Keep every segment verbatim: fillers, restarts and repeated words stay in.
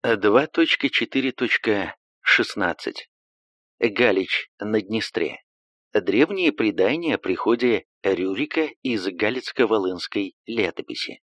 два точка четыре точка шестнадцать. Галич на Днестре. Древние предания о приходе Рюрика из Галицко-Волынской летописи.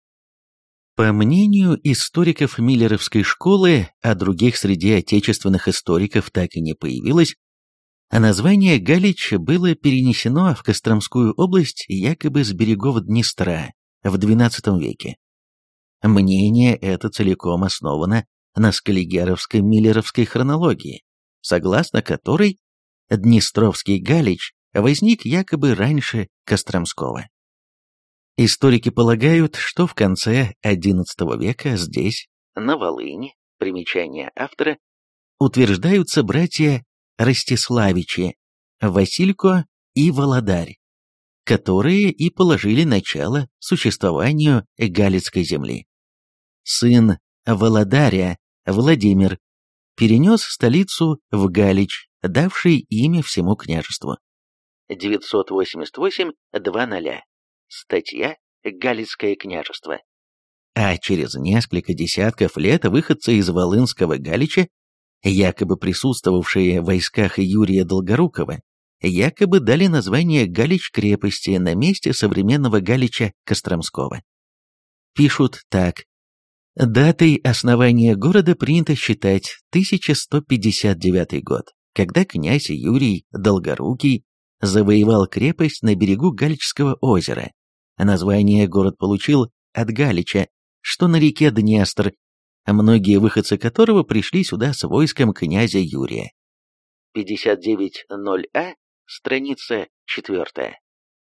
По мнению историков Миллеровской школы, а других среди отечественных историков так и не появилось, а название Галич было перенесено в Костромскую область якобы с берегов Днестра в двенадцатом веке. Мнение это целиком основано на скаллигеровской миллеровской хронологии, согласно которой Днестровский Галич возник якобы раньше Костромского. Историки полагают, что в конце одиннадцатого века здесь, на Волыни, примечание автора, утверждаются братья Ростиславичи, Василько и Володарь, которые и положили начало существованию Галицкой земли. Сын Володаря, Владимир, перенес столицу в Галич, давший имя всему княжеству. девятьсот восемьдесят восемь двадцать. Статья «Галицкое княжество». А через несколько десятков лет выходцы из Волынского Галича, якобы присутствовавшие в войсках Юрия Долгорукова, якобы дали название Галич-крепости на месте современного Галича Костромского. Пишут так. Датой основания города принято считать тысяча сто пятьдесят девятый год, когда князь Юрий Долгорукий завоевал крепость на берегу Галичского озера. Название город получил от Галича, что на реке Днестр, многие выходцы которого пришли сюда с войском князя Юрия. пятьдесят девять ноль А, страница четвертая.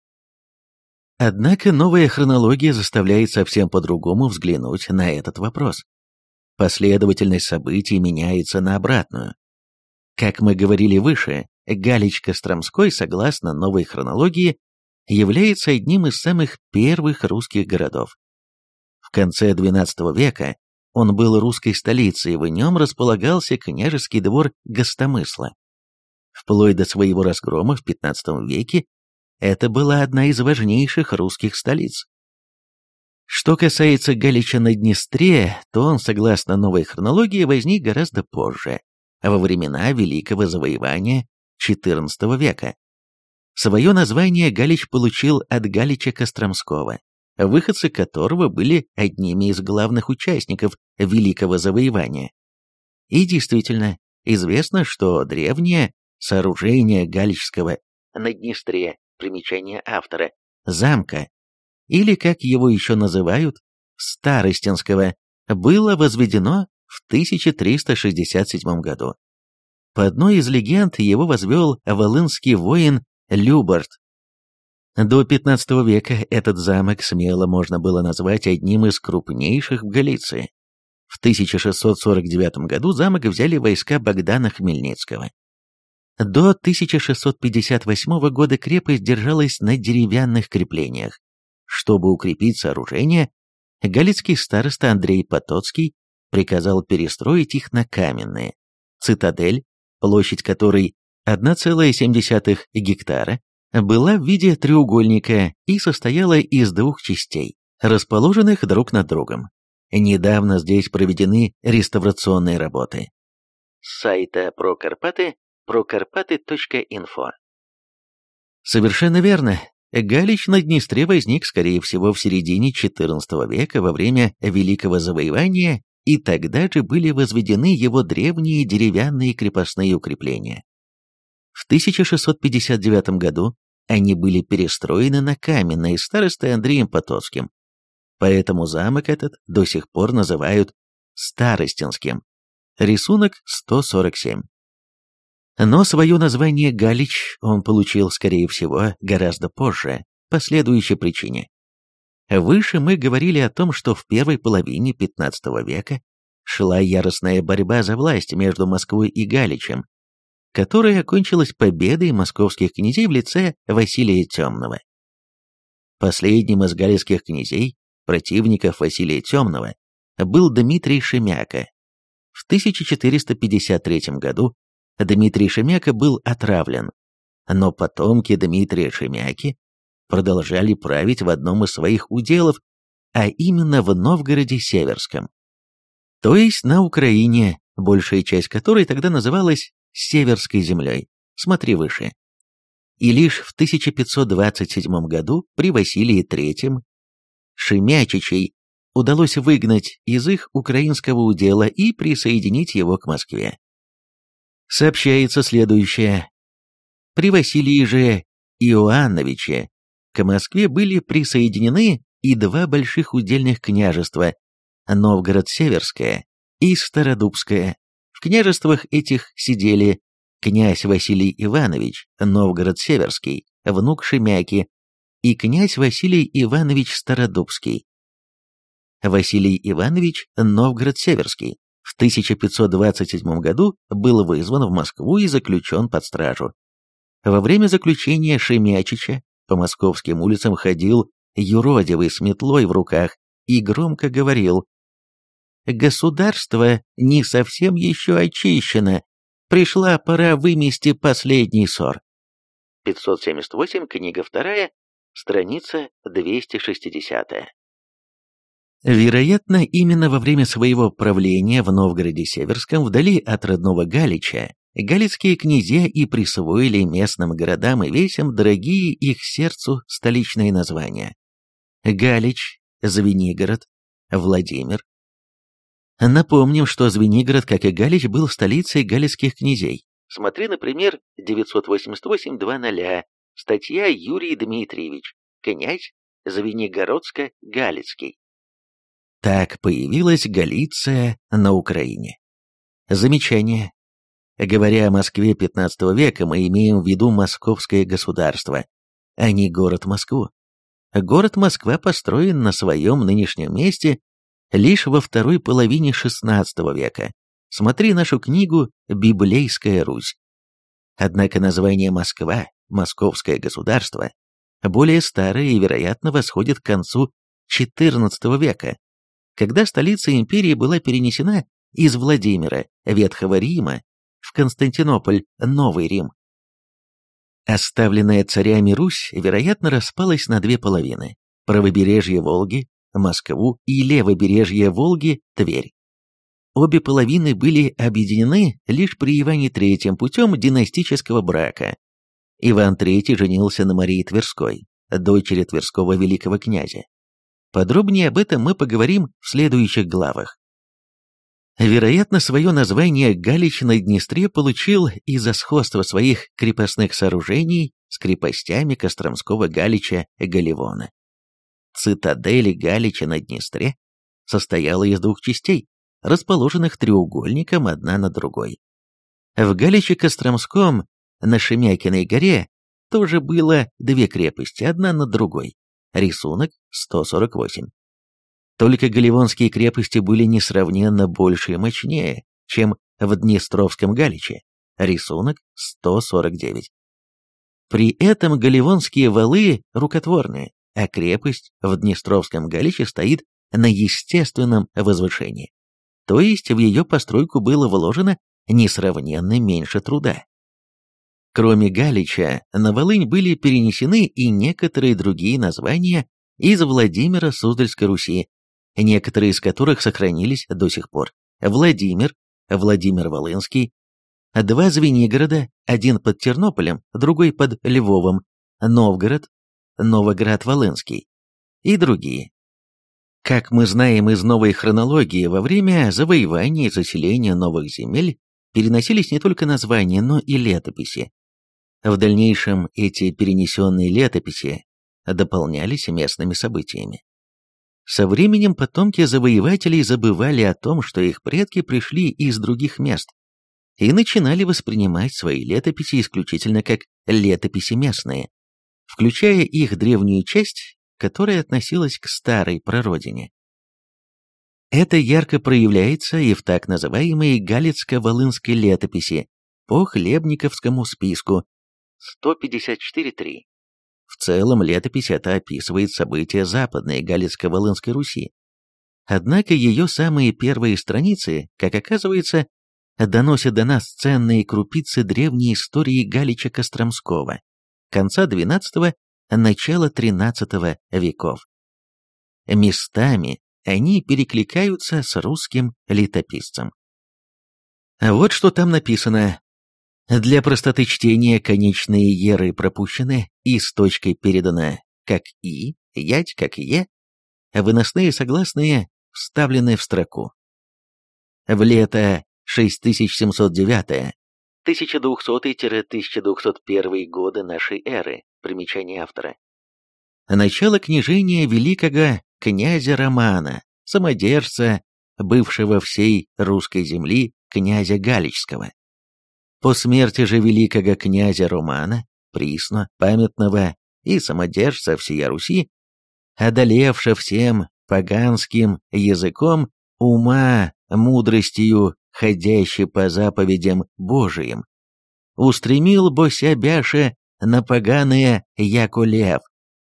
Однако новая хронология заставляет совсем по-другому взглянуть на этот вопрос. Последовательность событий меняется на обратную. Как мы говорили выше, Галич-Костромской, согласно новой хронологии, является одним из самых первых русских городов. В конце двенадцатого века он был русской столицей, и в нем располагался княжеский двор Гостомысла. Вплоть до своего разгрома в пятнадцатом веке это была одна из важнейших русских столиц. Что касается Галича на Днестре, то он, согласно новой хронологии, возник гораздо позже, во времена Великого Завоевания четырнадцатого века. Свое название Галич получил от Галича Костромского, выходцы которого были одними из главных участников Великого Завоевания. И действительно, известно, что древнее сооружение Галичского на Днестре, примечание автора, замка, или, как его еще называют, Старостинского, было возведено в тысяча триста шестьдесят седьмом году. По одной из легенд его возвел волынский воин Любарт. До пятнадцатого века этот замок смело можно было назвать одним из крупнейших в Галиции. В тысяча шестьсот сорок девятом году замок взяли войска Богдана Хмельницкого. До тысяча шестьсот пятьдесят восьмого года крепость держалась на деревянных креплениях. Чтобы укрепить сооружение, галицкий староста Андрей Потоцкий приказал перестроить их на каменные. Цитадель, площадь которой одна целая семь десятых гектара, была в виде треугольника и состояла из двух частей, расположенных друг над другом. Недавно здесь проведены реставрационные работы. С сайта про Карпаты прокарпаты точка инфо. Совершенно верно. Галич на Днестре возник, скорее всего, в середине четырнадцатого века во время Великого Завоевания, и тогда же были возведены его древние деревянные крепостные укрепления. В тысяча шестьсот пятьдесят девятом году они были перестроены на каменные старостой Андреем Потоцким, поэтому замок этот до сих пор называют Старостинским. Рисунок сто сорок семь. Но свое название Галич он получил, скорее всего, гораздо позже, по следующей причине. Выше мы говорили о том, что в первой половине пятнадцатого века шла яростная борьба за власть между Москвой и Галичем, которая окончилась победой московских князей в лице Василия Темного. Последним из галицких князей, противников Василия Темного, был Дмитрий Шемяка. В тысяча четыреста пятьдесят третьем году Дмитрий Шемяка был отравлен, но потомки Дмитрия Шемяки продолжали править в одном из своих уделов, а именно в Новгороде Северском. то есть на Украине, большая часть которой тогда называлась Северской землей, смотри выше. И лишь в тысяча пятьсот двадцать седьмом году при Василии третьем Шемячичей удалось выгнать из их украинского удела и присоединить его к Москве. Сообщается следующее. При Василии же Иоанновиче к Москве были присоединены и два больших удельных княжества – Новгород-Северское и Стародубское. В княжествах этих сидели князь Василий Иванович, Новгород-Северский, внук Шемяки, и князь Василий Иванович Стародубский. Василий Иванович Новгород-Северский в тысяча пятьсот двадцать седьмом году был вызван в Москву и заключен под стражу. Во время заключения Шемячича по московским улицам ходил юродивый с метлой в руках и громко говорил: «Государство не совсем еще очищено, пришла пора вымести последний ссор». пятьсот семьдесят восемь, книга вторая, страница двести шестидесятая. Вероятно, именно во время своего правления в Новгороде-Северском, вдали от родного Галича, галицкие князья и присвоили местным городам и весям дорогие их сердцу столичные названия: Галич, Звенигород, Владимир. Напомним, что Звенигород, как и Галич, был столицей галицких князей. Смотри, например, девятьсот восемьдесят восемь ноль, статья Юрий Дмитриевич, князь Звенигородско-Галицкий. Так появилась Галиция на Украине. Замечание. Говоря о Москве пятнадцатого века, мы имеем в виду московское государство, а не город Москву. Город Москва построен на своем нынешнем месте лишь во второй половине шестнадцатого века. Смотри нашу книгу «Библейская Русь». Однако название Москва, московское государство, более старое и, вероятно, восходит к концу четырнадцатого века, когда столица империи была перенесена из Владимира, Ветхого Рима, в Константинополь, Новый Рим. Оставленная царями Русь, вероятно, распалась на две половины – правобережье Волги, Москву, и левобережье Волги, Тверь. Обе половины были объединены лишь при Иване третьем путем династического брака. Иван третий женился на Марии Тверской, дочери Тверского великого князя. Подробнее об этом мы поговорим в следующих главах. Вероятно, свое название Галич на Днестре получил из-за сходства своих крепостных сооружений с крепостями Костромского Галича Галевона. Цитадель Галича на Днестре состояла из двух частей, расположенных треугольником одна над другой. В Галиче Костромском на Шемякиной горе тоже было две крепости, одна над другой. Рисунок сто сорок восемь. Только галевонские крепости были несравненно больше и мощнее, чем в Днестровском Галиче. Рисунок сто сорок девять. При этом галевонские валы рукотворные, а крепость в Днестровском Галиче стоит на естественном возвышении. То есть в ее постройку было вложено несравненно меньше труда. Кроме Галича, на Волынь были перенесены и некоторые другие названия из Владимира Суздальской Руси, некоторые из которых сохранились до сих пор. Владимир, Владимир-Волынский, два Звенигорода, один под Тернополем, другой под Львовом, Новгород, Новоград-Волынский и другие. Как мы знаем из новой хронологии, во время завоевания и заселения новых земель переносились не только названия, но и летописи. В дальнейшем эти перенесенные летописи дополнялись местными событиями. Со временем потомки завоевателей забывали о том, что их предки пришли из других мест, и начинали воспринимать свои летописи исключительно как летописи местные, включая их древнюю часть, которая относилась к старой прародине. Это ярко проявляется и в так называемой Галицко-Волынской летописи по Хлебниковскому списку сто пятьдесят четыре три. В целом летопись эта описывает события Западной Галицко-Волынской Руси. Однако ее самые первые страницы, как оказывается, доносят до нас ценные крупицы древней истории Галича Костромского, конца двенадцатого, начала тринадцатого веков. Местами они перекликаются с русским летописцем. Вот что там написано. Для простоты чтения конечные еры пропущены, и с точкой передано как «и», «ять» как «е», а выносные согласные вставлены в строку. В лето шесть тысяч семьсот девятое — тысяча двухсотый — тысяча двухсот первый годы нашей эры, примечание автора. Начало княжения великого князя Романа, самодержца, бывшего всей русской земли, князя Галичского. По смерти же великого князя Романа, присно, памятного и самодержца всея Руси, одолевшего всем поганским языком, ума, мудростью, ходящий по заповедям Божиим, устремил бося бяше на поганые яко лев.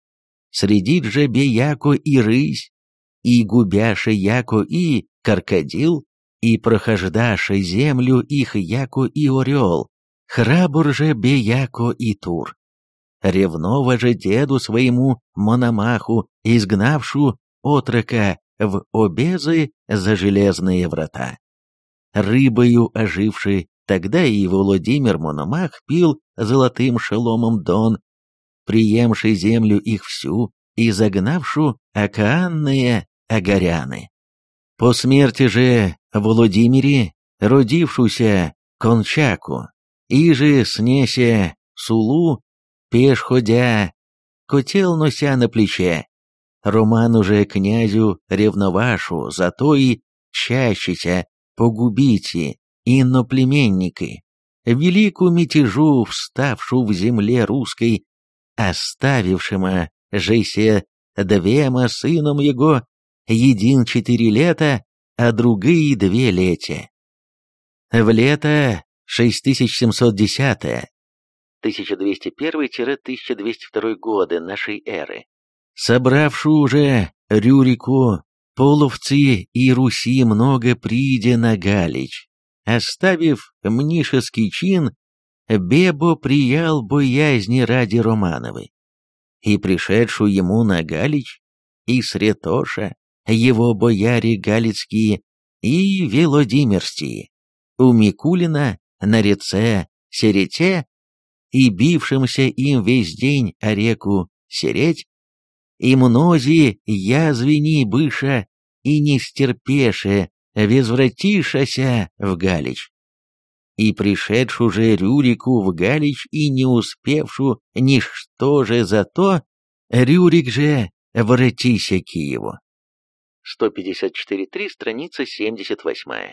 Средит же бе яко и рысь, и губяше яко и крокодил, и прохождаше землю их яко и орел, храбр же бе яко и тур. Ревново же деду своему Мономаху, изгнавшу отрока в обезы за железные врата. Рыбою оживший, тогда и Владимир Мономах пил золотым шеломом дон, приемший землю их всю и загнавшу океанные огоряны. По смерти же Владимире, родившуюся Кончаку, и же снеся Сулу, пеш ходя, котел нося на плече, Роман уже князю ревновашу, зато и чащися погубите иноплеменники, велику мятежу вставшу в земле русской, оставившема жесе двема сыном его, един четыре лета, а другие две лете. В лето шесть тысяч семьсот десятое — тысяча двести первый — тысяча двести второй годы нашей эры, собравшу уже Рюрику, половцы и Руси много приде на Галич, оставив мнишеский чин, Бебо приял боязни ради Романовой, и пришедшу ему на Галич, и Сретоша, его бояре галицкие и Велодимирские, у Микулина на реце Серете, и бившимся им весь день о реку Сереть, и мнози язвени быша, и не стерпеше, возвратишася в Галич. И пришедшу же Рюрику в Галич, и не успевшу ничто же зато, Рюрик же воротися Киеву. сто пятьдесят четыре точка три, страница семьдесят восемь.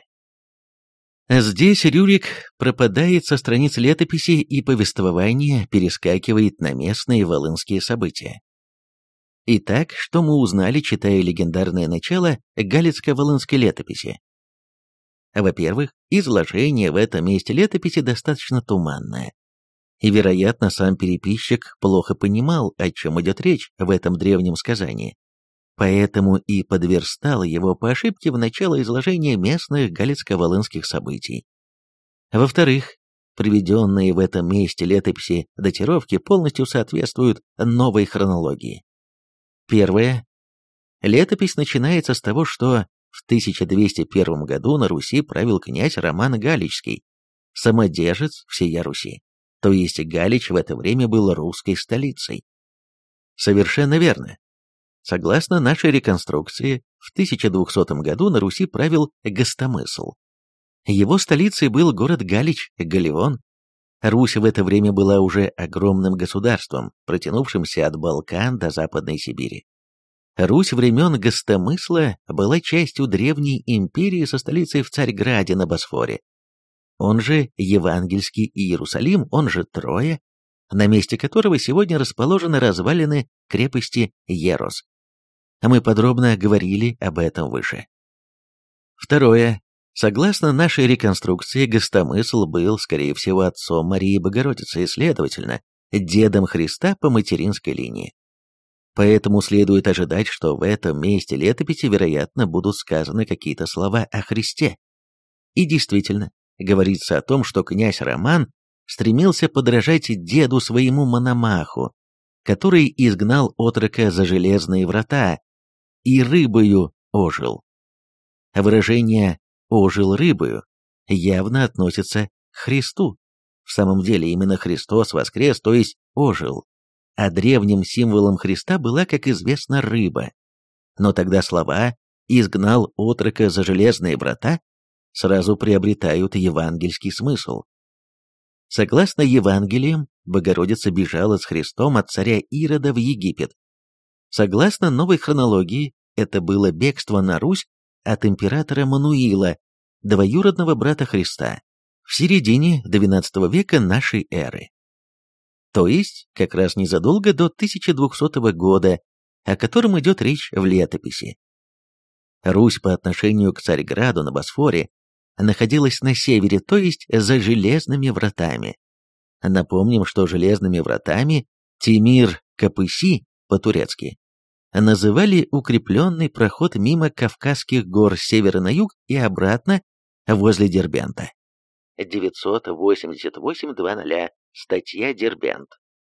Здесь Рюрик пропадает со страниц летописи и повествования, перескакивает на местные волынские события. Итак, что мы узнали, читая легендарное начало Галицко-волынской летописи? Во-первых, изложение в этом месте летописи достаточно туманное, и, вероятно, сам переписчик плохо понимал, о чем идет речь в этом древнем сказании, поэтому и подверстал его по ошибке в начало изложения местных галицко-волынских событий. Во-вторых, приведенные в этом месте летописи датировки полностью соответствуют новой хронологии. Первое. Летопись начинается с того, что в тысяча двести первом году на Руси правил князь Роман Галичский, самодержец всея Руси, то есть Галич в это время был русской столицей. Совершенно верно. Согласно нашей реконструкции, в тысяча двухсотом году на Руси правил Гостомысл. Его столицей был город Галич, Галион. Русь в это время была уже огромным государством, протянувшимся от Балкан до Западной Сибири. Русь времен Гостомысла была частью древней империи со столицей в Царьграде на Босфоре. Он же Евангельский Иерусалим, он же Троя, на месте которого сегодня расположены развалины крепости Ерос. Мы подробно говорили об этом выше. Второе. Согласно нашей реконструкции, Гостомысл был, скорее всего, отцом Марии Богородицы и, следовательно, дедом Христа по материнской линии. Поэтому следует ожидать, что в этом месте летописи, вероятно, будут сказаны какие-то слова о Христе. И действительно, говорится о том, что князь Роман стремился подражать деду своему Мономаху, который изгнал отрока за железные врата, и рыбою ожил. Выражение «ожил рыбою» явно относится к Христу. В самом деле именно Христос воскрес, то есть ожил. А древним символом Христа была, как известно, рыба. Но тогда слова «изгнал отрока за железные врата» сразу приобретают евангельский смысл. Согласно Евангелиям, Богородица бежала с Христом от царя Ирода в Египет. Согласно новой хронологии, это было бегство на Русь от императора Мануила, двоюродного брата Христа, в середине двенадцатого века нашей эры. То есть, как раз незадолго до тысяча двухсотого года, о котором идет речь в летописи. Русь по отношению к Царьграду на Босфоре находилась на севере, то есть за железными вратами. Напомним, что железными вратами Тимир-Капыси по-турецки называли укрепленный проход мимо Кавказских гор с севера на юг и обратно возле Дербента. девятьсот восемьдесят восемь ноль, статья Дербент.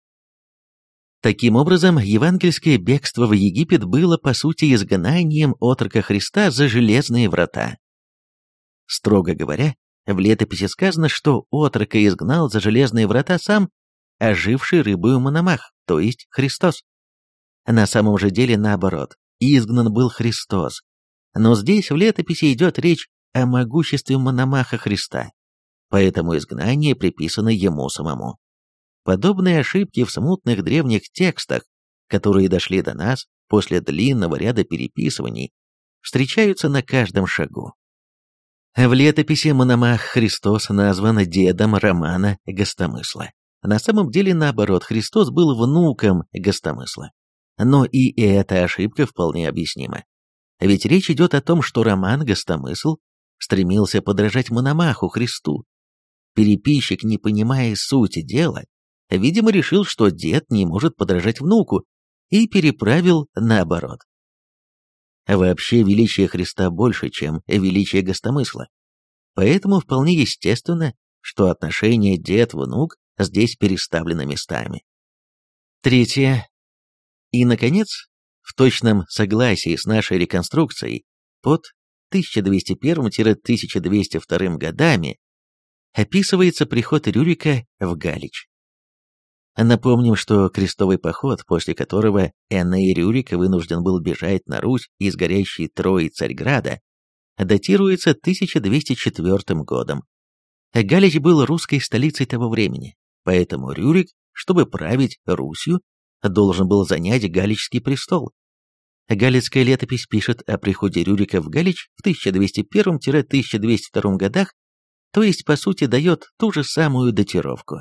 Таким образом, евангельское бегство в Египет было по сути изгнанием отрока Христа за железные врата. Строго говоря, в летописи сказано, что отрока изгнал за железные врата сам оживший рыбою Мономах, то есть Христос. На самом же деле наоборот, изгнан был Христос. Но здесь в летописи идет речь о могуществе Мономаха Христа, поэтому изгнание приписано ему самому. Подобные ошибки в смутных древних текстах, которые дошли до нас после длинного ряда переписываний, встречаются на каждом шагу. В летописи Мономах Христос назван дедом Романа Гостомысла. На самом деле, наоборот, Христос был внуком Гостомысла. Но и эта ошибка вполне объяснима. Ведь речь идет о том, что Роман Гостомысл стремился подражать Мономаху Христу. Переписчик, не понимая сути дела, видимо, решил, что дед не может подражать внуку, и переправил наоборот. Вообще, величие Христа больше, чем величие Гостомысла. Поэтому вполне естественно, что отношение дед-внук здесь переставлено местами. Третье. И, наконец, в точном согласии с нашей реконструкцией под тысяча двести первым — тысяча двести вторым годами описывается приход Рюрика в Галич. Напомним, что крестовый поход, после которого Эней Рюрик вынужден был бежать на Русь из горящей Трои Царьграда, датируется тысяча двести четвёртым годом. Галич был русской столицей того времени, поэтому Рюрик, чтобы править Русью, должен был занять Галичский престол. Галицкая летопись пишет о приходе Рюрика в Галич в тысяча двести первом — тысяча двести втором годах, то есть, по сути, дает ту же самую датировку.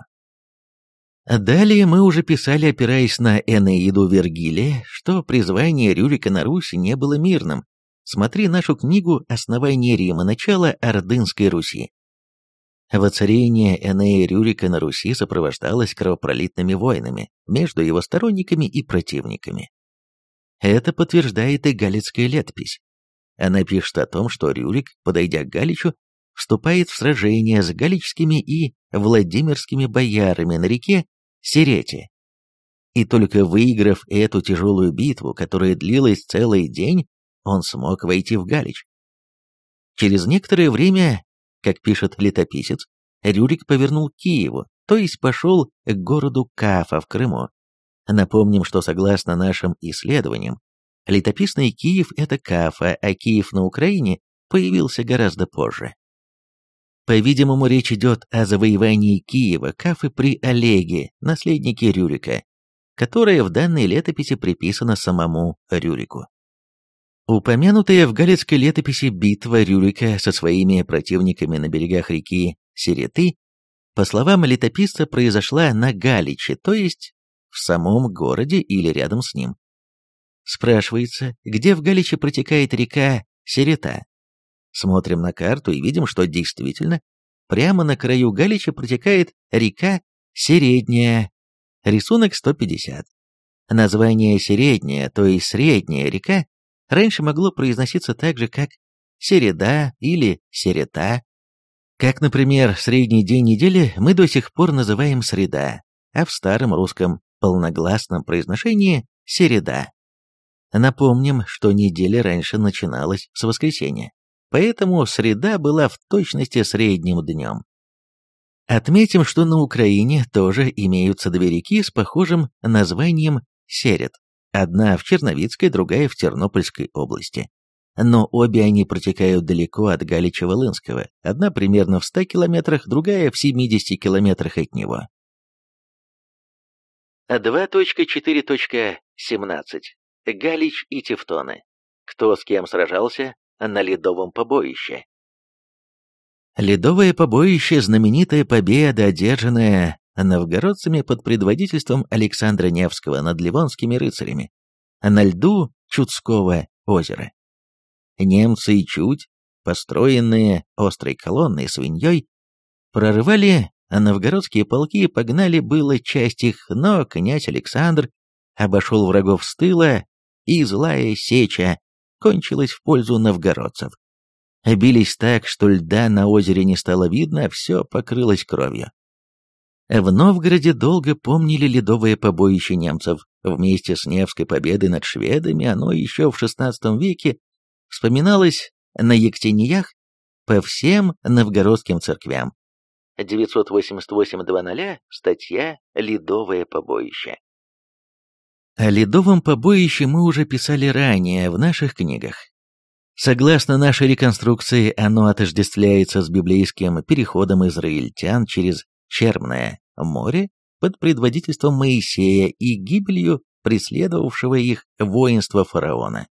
Далее мы уже писали, опираясь на Энеиду Вергилия, что призвание Рюрика на Русь не было мирным. Смотри нашу книгу «Основание Рима. Начало Ордынской Руси». Воцарение Энея Рюрика на Руси сопровождалось кровопролитными войнами между его сторонниками и противниками. Это подтверждает и Галицкая летопись. Она пишет о том, что Рюрик, подойдя к Галичу, вступает в сражение с галичскими и владимирскими боярами на реке Серете. И только выиграв эту тяжелую битву, которая длилась целый день, он смог войти в Галич. Через некоторое время, как пишет летописец, Рюрик повернул к Киеву, то есть пошел к городу Кафа в Крыму. Напомним, что согласно нашим исследованиям, летописный Киев – это Кафа, а Киев на Украине появился гораздо позже. По-видимому, речь идет о завоевании Киева Кафы при Олеге, наследнике Рюрика, которое в данной летописи приписано самому Рюрику. Упомянутая в Галицкой летописи битва Рюрика со своими противниками на берегах реки Сереты, по словам летописца, произошла на Галиче, то есть в самом городе или рядом с ним. Спрашивается, где в Галиче протекает река Серета? Смотрим на карту и видим, что действительно прямо на краю Галича протекает река Середняя. Рисунок сто пятьдесят. Название Середняя, то есть средняя река, раньше могло произноситься так же, как Середа или Серета. Как, например, средний день недели мы до сих пор называем среда, а в старом русском полногласном произношении середа. Напомним, что неделя раньше начиналась с воскресенья, поэтому среда была в точности средним днем. Отметим, что на Украине тоже имеются две реки с похожим названием Серед. Одна в Черновицкой, другая в Тернопольской области. Но обе они протекают далеко от Галича-Волынского, одна примерно в ста километрах, другая в семидесяти километрах от него. два точка четыре точка семнадцать. Галич и Тевтоны. Кто с кем сражался на Ледовом побоище? Ледовое побоище – знаменитая победа, одержанная новгородцами под предводительством Александра Невского над ливонскими рыцарями на льду Чудского озера. Немцы и Чудь, построенные острой колонной свиньей, прорывали новгородские полки и погнали было часть их, но князь Александр обошел врагов с тыла, и злая сеча кончилась в пользу новгородцев. Бились так, что льда на озере не стало видно, а все покрылось кровью. В Новгороде долго помнили ледовое побоище немцев. Вместе с Невской победой над шведами оно еще в шестнадцатом веке вспоминалось на Ектениях по всем новгородским церквям. девятьсот восемьдесят восемь ноль, статья «Ледовое побоище». О ледовом побоище мы уже писали ранее в наших книгах. Согласно нашей реконструкции, оно отождествляется с библейским переходом израильтян через Черное море под предводительством Моисея и гибелью преследовавшего их воинства фараона.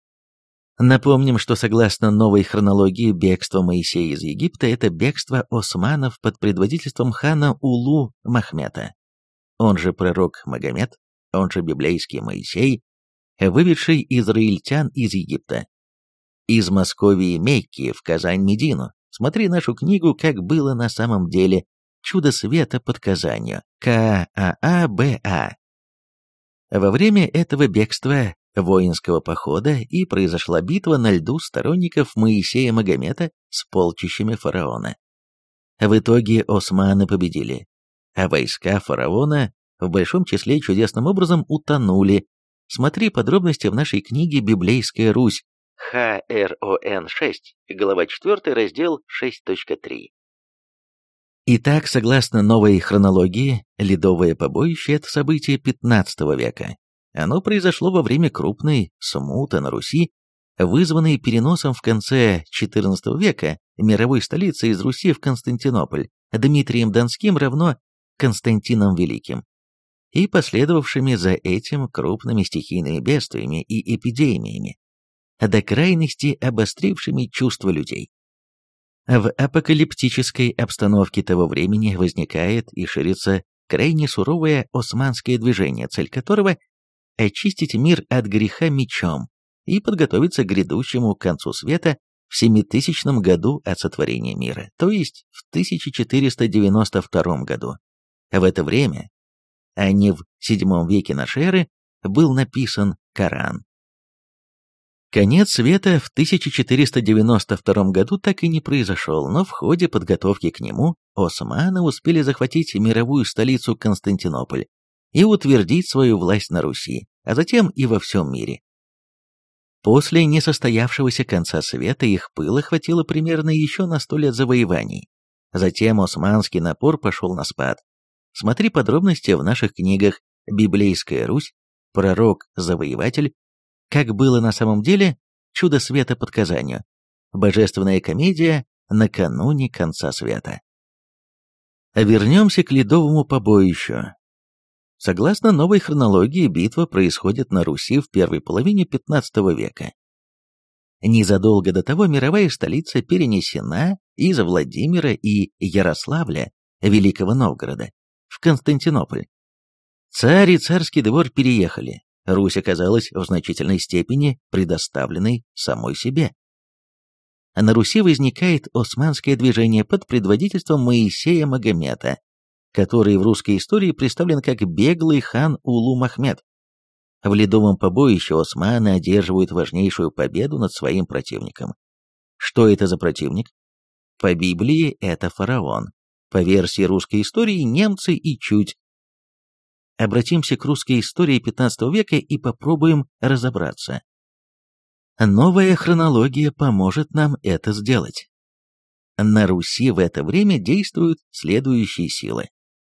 Напомним, что согласно новой хронологии бегство Моисея из Египта – это бегство османов под предводительством хана Улу Махмета, он же пророк Магомед, он же библейский Моисей, выведший израильтян из Египта. Из Московии Мекки в Казань-Медину. Смотри нашу книгу «Как было на самом деле. Чудо света под Казанью». К А А Б А. Во время этого бегства воинского похода и произошла битва на льду сторонников Моисея Магомета с полчищами фараона. В итоге османы победили, а войска фараона в большом числе чудесным образом утонули. Смотри подробности в нашей книге «Библейская Русь». Х Р О Н шесть, глава четвёртая, раздел шесть точка три. Итак, согласно новой хронологии, ледовое побоище – это событие пятнадцатого века. Оно произошло во время крупной смуты на Руси, вызванной переносом в конце четырнадцатого века мировой столицы из Руси в Константинополь Дмитрием Донским равно Константином Великим, и последовавшими за этим крупными стихийными бедствиями и эпидемиями, до крайности обострившими чувства людей. В апокалиптической обстановке того времени возникает и ширится крайне суровое османское движение, цель которого – очистить мир от греха мечом и подготовиться к грядущему концу света в семитысячном году от сотворения мира, то есть в тысяча четыреста девяносто втором году. В это время, а не в седьмом веке нашей эры, был написан Коран. Конец света в тысяча четыреста девяносто втором году так и не произошел, но в ходе подготовки к нему османы успели захватить мировую столицу Константинополь и утвердить свою власть на Руси, а затем и во всем мире. После несостоявшегося конца света их пыла хватило примерно еще на сто лет завоеваний. Затем османский напор пошел на спад. Смотри подробности в наших книгах «Библейская Русь», «Пророк-завоеватель», «Как было на самом деле. Чудо света под Казанью», «Божественная комедия. Накануне конца света». Вернемся к ледовому побоищу. Согласно новой хронологии, битва происходит на Руси в первой половине пятнадцатого века. Незадолго до того мировая столица перенесена из Владимира и Ярославля, Великого Новгорода, в Константинополь. Царь и царский двор переехали. Русь оказалась в значительной степени предоставленной самой себе. На Руси возникает османское движение под предводительством Моисея Магомета, который в русской истории представлен как беглый хан Улу Махмед. В ледовом побоище османы одерживают важнейшую победу над своим противником. Что это за противник? По Библии это фараон. По версии русской истории немцы и Чудь. обратимся к русской истории пятнадцатого века и попробуем разобраться. Новая хронология поможет нам это сделать. На Руси в это время действуют следующие силы.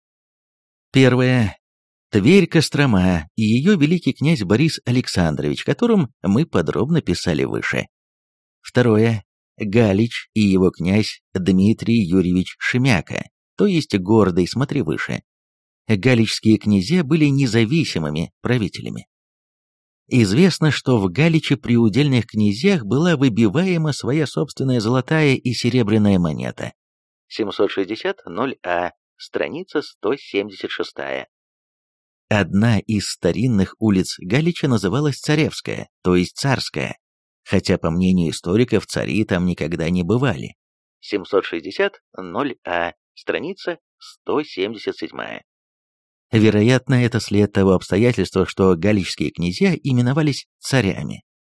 Первое. Тверь-Кострома и ее великий князь Борис Александрович, о котором мы подробно писали выше. Второе. Галич и его князь Дмитрий Юрьевич Шемяка, то есть Гордый, смотри выше. Галичские князья были независимыми правителями. Известно, что в Галиче при удельных князьях была выбиваема своя собственная золотая и серебряная монета. семьсот шестьдесят ноль А, страница сто семьдесят шесть. Одна из старинных улиц Галича называлась Царевская, то есть Царская, хотя, по мнению историков, цари там никогда не бывали. семьсот шестьдесят ноль А, страница сто семьдесят семь. Вероятно, это след того обстоятельства, что галичские князья именовались царями.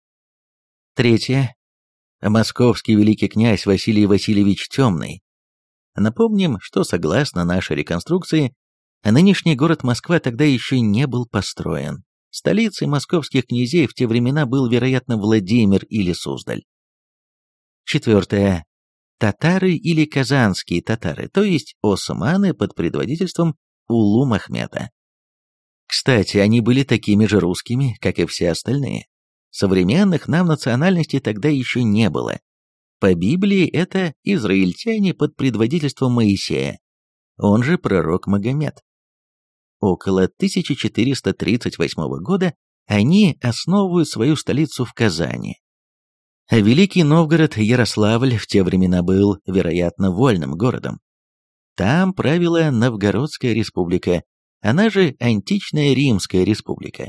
Третье. Московский великий князь Василий Васильевич Темный. Напомним, что согласно нашей реконструкции, нынешний город Москва тогда еще не был построен. Столицей московских князей в те времена был, вероятно, Владимир или Суздаль. Четвертое. Татары или казанские татары, то есть османы под предводительством Улу Махмета. Кстати, они были такими же русскими, как и все остальные. Современных нам национальностей тогда еще не было. По Библии это израильтяне под предводительством Моисея, он же пророк Магомед. Около тысяча четыреста тридцать восьмого года они основывают свою столицу в Казани. Великий Новгород Ярославль в те времена был, вероятно, вольным городом. Там правила Новгородская республика, она же античная Римская республика.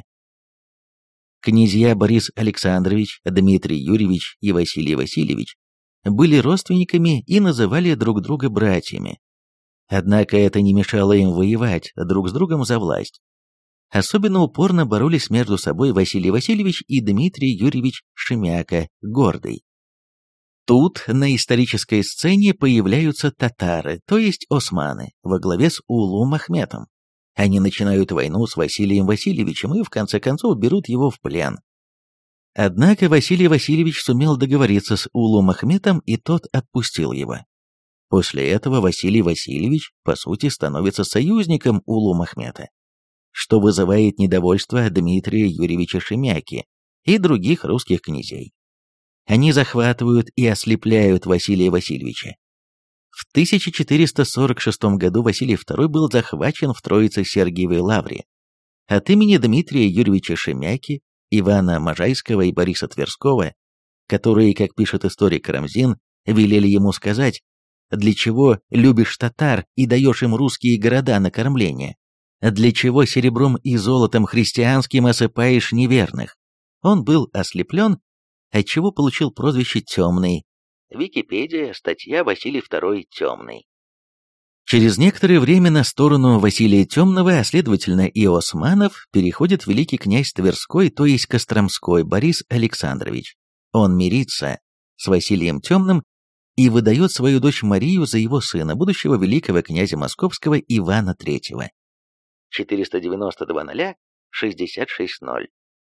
Князья Борис Александрович, Дмитрий Юрьевич и Василий Васильевич были родственниками и называли друг друга братьями. Однако это не мешало им воевать друг с другом за власть. Особенно упорно боролись между собой Василий Васильевич и Дмитрий Юрьевич Шемяка, Гордый. Тут на исторической сцене появляются татары, то есть османы, во главе с Улу Махметом. Они начинают войну с Василием Васильевичем и в конце концов берут его в плен. Однако Василий Васильевич сумел договориться с Улу Махметом, и тот отпустил его. После этого Василий Васильевич, по сути, становится союзником Улу Махмета, что вызывает недовольство Дмитрия Юрьевича Шемяки и других русских князей. Они захватывают и ослепляют Василия Васильевича. В тысяча четыреста сорок шестом году Василий второй был захвачен в Троице-Сергиевой лавре. От имени Дмитрия Юрьевича Шемяки, Ивана Можайского и Бориса Тверского, которые, как пишет историк Карамзин, велели ему сказать, для чего любишь татар и даешь им русские города на кормление, для чего серебром и золотом христианским осыпаешь неверных. Он был ослеплен, отчего получил прозвище «Темный». Википедия, статья Василий второй Темный. Через некоторое время на сторону Василия Темного, а следовательно и османов, переходит великий князь Тверской, то есть Костромской, Борис Александрович. Он мирится с Василием Темным и выдает свою дочь Марию за его сына, будущего великого князя Московского Ивана третьего. четыреста девяносто два ноль шестьдесят шесть ноль.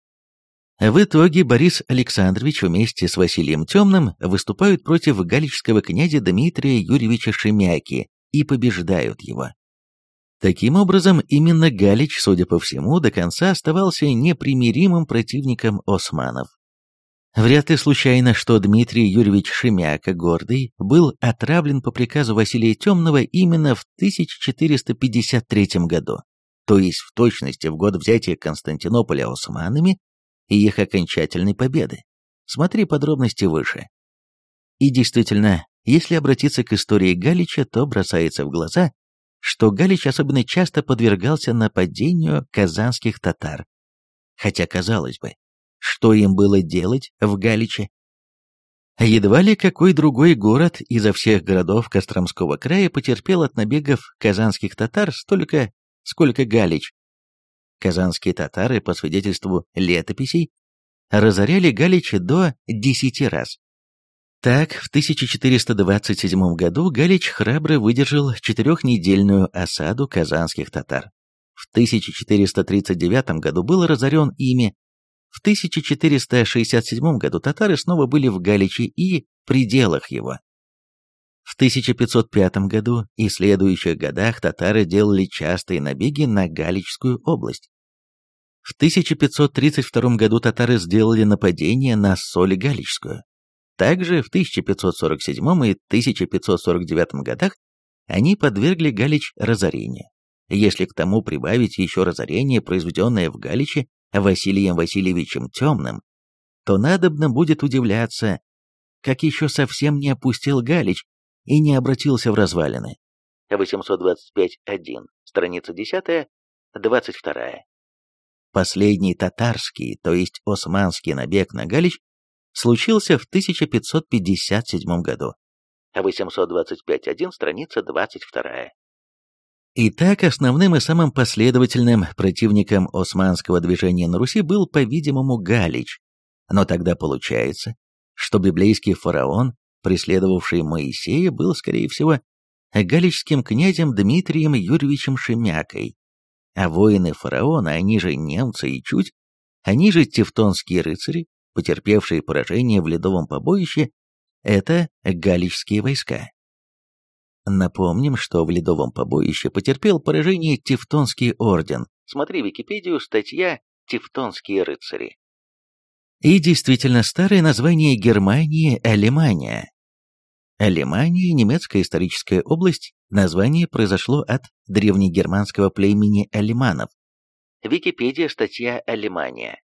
В итоге Борис Александрович вместе с Василием Темным выступают против галичского князя Дмитрия Юрьевича Шемяки и побеждают его. Таким образом, именно Галич, судя по всему, до конца оставался непримиримым противником османов. Вряд ли случайно, что Дмитрий Юрьевич Шемяка, Гордый, был отравлен по приказу Василия Темного именно в тысяча четыреста пятьдесят третьем году, то есть в точности в год взятия Константинополя османами и их окончательной победы. Смотри подробности выше. И действительно, если обратиться к истории Галича, то бросается в глаза, что Галич особенно часто подвергался нападению казанских татар. Хотя, казалось бы, что им было делать в Галиче? Едва ли какой другой город изо всех городов Костромского края потерпел от набегов казанских татар столько, сколько Галич. Казанские татары, по свидетельству летописей, разоряли Галич до десяти раз. Так, в тысяча четыреста двадцать седьмом году Галич храбро выдержал четырехнедельную осаду казанских татар. В тысяча четыреста тридцать девятом году был разорен ими. В тысяча четыреста шестьдесят седьмом году татары снова были в Галиче и пределах его. В тысяча пятьсот пятом году и следующих годах татары делали частые набеги на Галичскую область. В тысяча пятьсот тридцать втором году татары сделали нападение на Соль-Галичскую. Также в тысяча пятьсот сорок седьмом и тысяча пятьсот сорок девятом годах они подвергли Галич разорению. Если к тому прибавить еще разорение, произведенное в Галиче Василием Васильевичем Темным, то надобно будет удивляться, как еще совсем не опустил Галич и не обратился в развалины. восемьсот двадцать пять один, страница десятая, двадцать вторая. Последний татарский, то есть османский набег на Галич случился в тысяча пятьсот пятьдесят седьмом году. восемьсот двадцать пять один, страница двадцать вторая. Итак, основным и самым последовательным противником османского движения на Руси был, по-видимому, Галич. Но тогда получается, что библейский фараон, преследовавший Моисея, был, скорее всего, галичским князем Дмитрием Юрьевичем Шемякой. А воины фараона, они же немцы и чуть, они же тевтонские рыцари, потерпевшие поражение в Ледовом побоище, это галичские войска. Напомним, что в Ледовом побоище потерпел поражение Тевтонский орден. Смотри Википедию, статья «Тевтонские рыцари». И действительно, старое название Германии – Алемания. Алемания – немецкая историческая область, название произошло от древнегерманского племени алеманов. Википедия, статья «Алемания».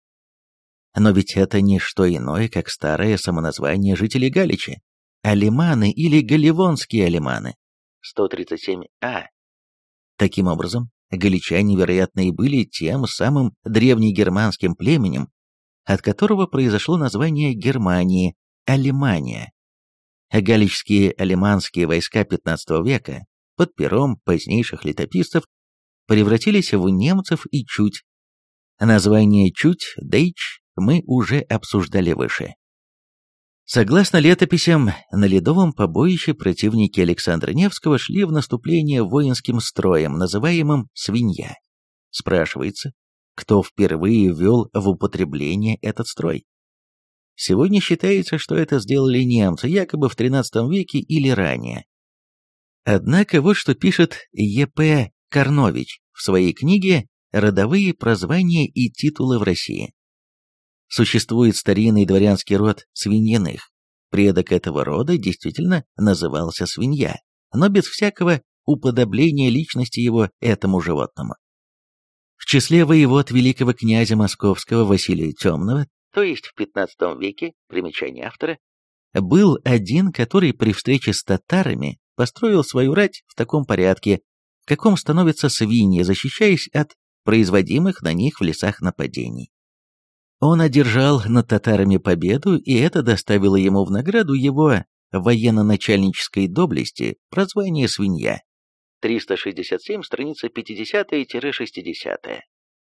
Но ведь это не что иное, как старое самоназвание жителей Галичи. Алеманы или галивонские алеманы. сто тридцать семь а. Таким образом, галичане, вероятно, и были тем самым древнегерманским племенем, от которого произошло название Германии – Алемания. Галичские алеманские войска пятнадцатого века под пером позднейших летописцев превратились в немцев и чуть. Название чуть, дейч, мы уже обсуждали выше. Согласно летописям, на Ледовом побоище противники Александра Невского шли в наступление воинским строем, называемым «свинья». Спрашивается, кто впервые ввел в употребление этот строй? Сегодня считается, что это сделали немцы, якобы в тринадцатом веке или ранее. Однако вот что пишет Е П Карнович в своей книге «Родовые прозвания и титулы в России». Существует старинный дворянский род Свиньиных. Предок этого рода действительно назывался Свинья, но без всякого уподобления личности его этому животному. В числе воевод великого князя Московского Василия Темного, то есть в пятнадцатом веке, примечание автора, был один, который при встрече с татарами построил свою рать в таком порядке, в каком становятся свиньи, защищаясь от производимых на них в лесах нападений. Он одержал над татарами победу, и это доставило ему в награду его военно-начальнической доблести прозвание «Свинья». триста шестьдесят семь, страница пятидесятая-шестидесятая.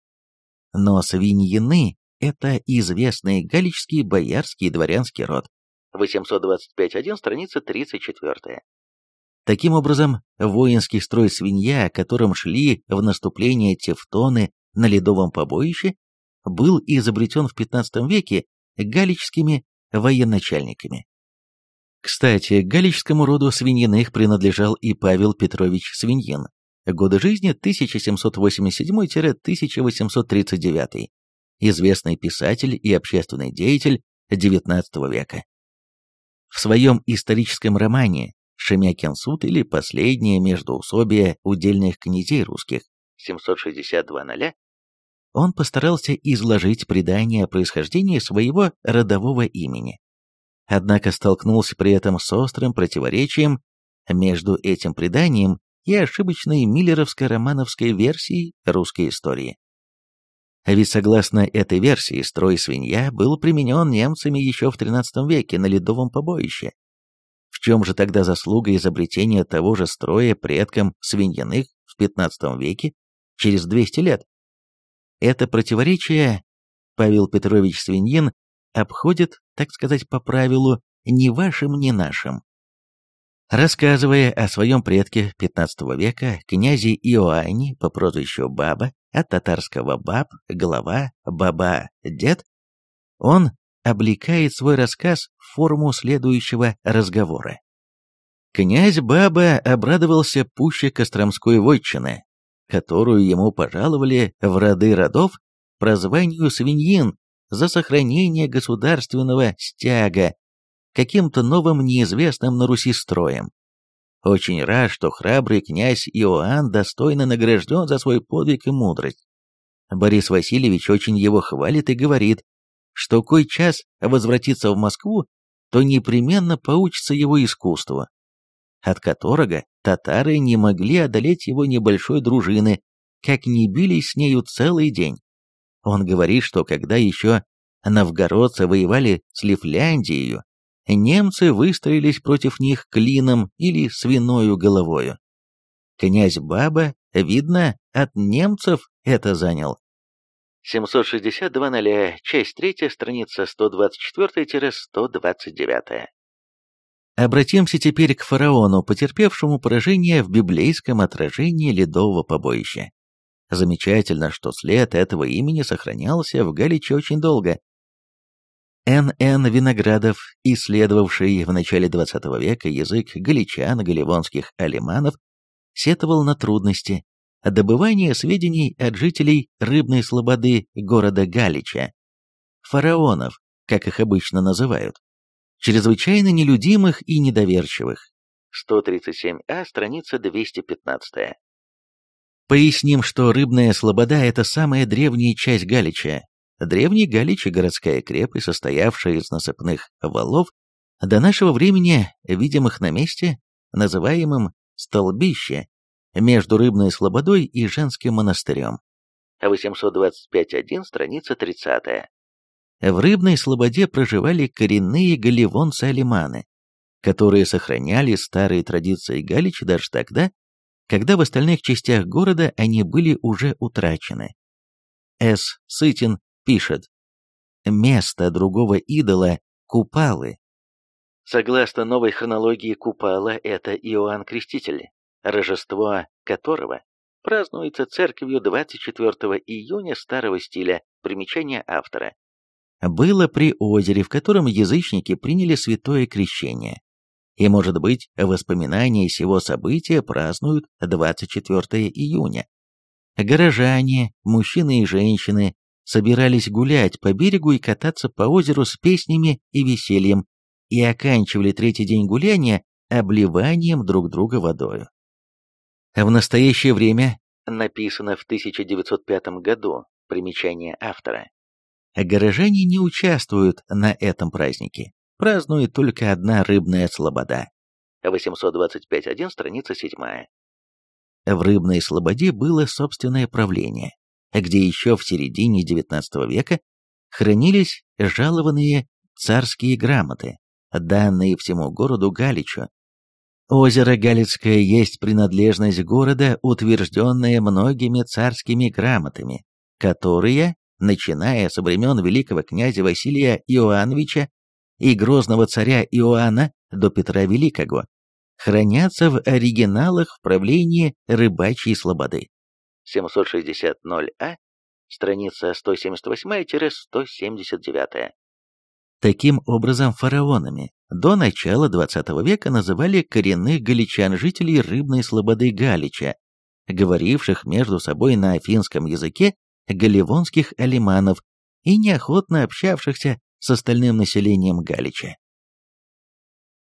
Но свиньины – это известный галичский боярский дворянский род. восемьсот двадцать пять один, страница тридцать четвёртая. Таким образом, воинский строй «Свинья», которым шли в наступление тевтоны на Ледовом побоище, был изобретен в пятнадцатом веке галичскими военачальниками. Кстати, к галичскому роду Свиньиных принадлежал и Павел Петрович Свиньин, годы жизни тысяча семьсот восемьдесят седьмой — тысяча восемьсот тридцать девятый, известный писатель и общественный деятель девятнадцатого века. В своем историческом романе «Шемякин суд» или «Последнее междоусобие удельных князей русских» семьсот шестьдесят два ноль он постарался изложить предание о происхождении своего родового имени. Однако столкнулся при этом с острым противоречием между этим преданием и ошибочной миллеровско-романовской версией русской истории. А ведь согласно этой версии строй «Свинья» был применен немцами еще в тринадцатом веке на Ледовом побоище. В чем же тогда заслуга изобретения того же строя предкам Свиньиных в пятнадцатом веке, через двести лет? Это противоречие Павел Петрович Свиньин обходит, так сказать, по правилу «ни вашим, ни нашим». Рассказывая о своем предке пятнадцатого века, князе Иоанне по прозвищу Баба, от татарского баб, глава, баба, дед, он облекает свой рассказ в форму следующего разговора. Князь Баба обрадовался пуще Костромской вотчины, которую ему пожаловали в роды родов по званию свиньин за сохранение государственного стяга каким-то новым неизвестным на Руси строем. Очень рад, что храбрый князь Иоанн достойно награжден за свой подвиг и мудрость. Борис Васильевич очень его хвалит и говорит, что кой час возвратится в Москву, то непременно поучится его искусству, от которого татары не могли одолеть его небольшой дружины, как не бились с нею целый день. Он говорит, что когда еще новгородцы воевали с Лифляндией, немцы выстроились против них клином или свиною головою. Князь Баба, видно, от немцев это занял. семьсот шестьдесят два ноль, часть третья, страница сто двадцать четыре — сто двадцать девять. Обратимся теперь к фараону, потерпевшему поражение в библейском отражении ледового побоища. Замечательно, что след этого имени сохранялся в Галиче очень долго. Н Н Виноградов, исследовавший в начале двадцатого века язык галичан, галивонских алиманов, сетовал на трудности добывания сведений от жителей рыбной слободы города Галича, фараонов, как их обычно называют, чрезвычайно нелюдимых и недоверчивых. сто тридцать семь а, страница двести пятнадцать. Поясним, что рыбная слобода – это самая древняя часть Галича. Древний Галич – городская крепость, состоявшая из насыпных валов, до нашего времени видимых на месте, называемым Столбище, между Рыбной слободой и Женским монастырем. восемьсот двадцать пять точка один, страница тридцать. В Рыбной слободе проживали коренные галивонцы-алиманы, которые сохраняли старые традиции Галича даже тогда, когда в остальных частях города они были уже утрачены. С. Сытин пишет: «Место другого идола – Купалы». Согласно новой хронологии, Купала – это Иоанн Креститель, Рождество которого празднуется церковью двадцать четвёртого июня старого стиля, примечание автора. Было при озере, в котором язычники приняли святое крещение. И, может быть, воспоминания сего события празднуют двадцать четвёртого июня. Горожане, мужчины и женщины, собирались гулять по берегу и кататься по озеру с песнями и весельем, и оканчивали третий день гуляния обливанием друг друга водою. В настоящее время, написано в тысяча девятьсот пятом году, примечание автора, горожане не участвуют на этом празднике, празднует только одна рыбная слобода. восемьсот двадцать пять точка один, страница седьмая. В Рыбной слободе было собственное правление, где еще в середине девятнадцатого века хранились жалованные царские грамоты, данные всему городу Галичу. Озеро Галицкое есть принадлежность города, утвержденная многими царскими грамотами, которые, начиная со времен великого князя Василия Иоанновича и грозного царя Иоанна до Петра Великого, хранятся в оригиналах в правлении Рыбачьей слободы. семьсот шестьдесят ноль а, страница сто семьдесят восемь — сто семьдесят девять. Таким образом, фараонами до начала двадцатого века называли коренных галичан, жителей Рыбной слободы Галича, говоривших между собой на афинском языке галивонских алиманов и неохотно общавшихся с остальным населением Галича.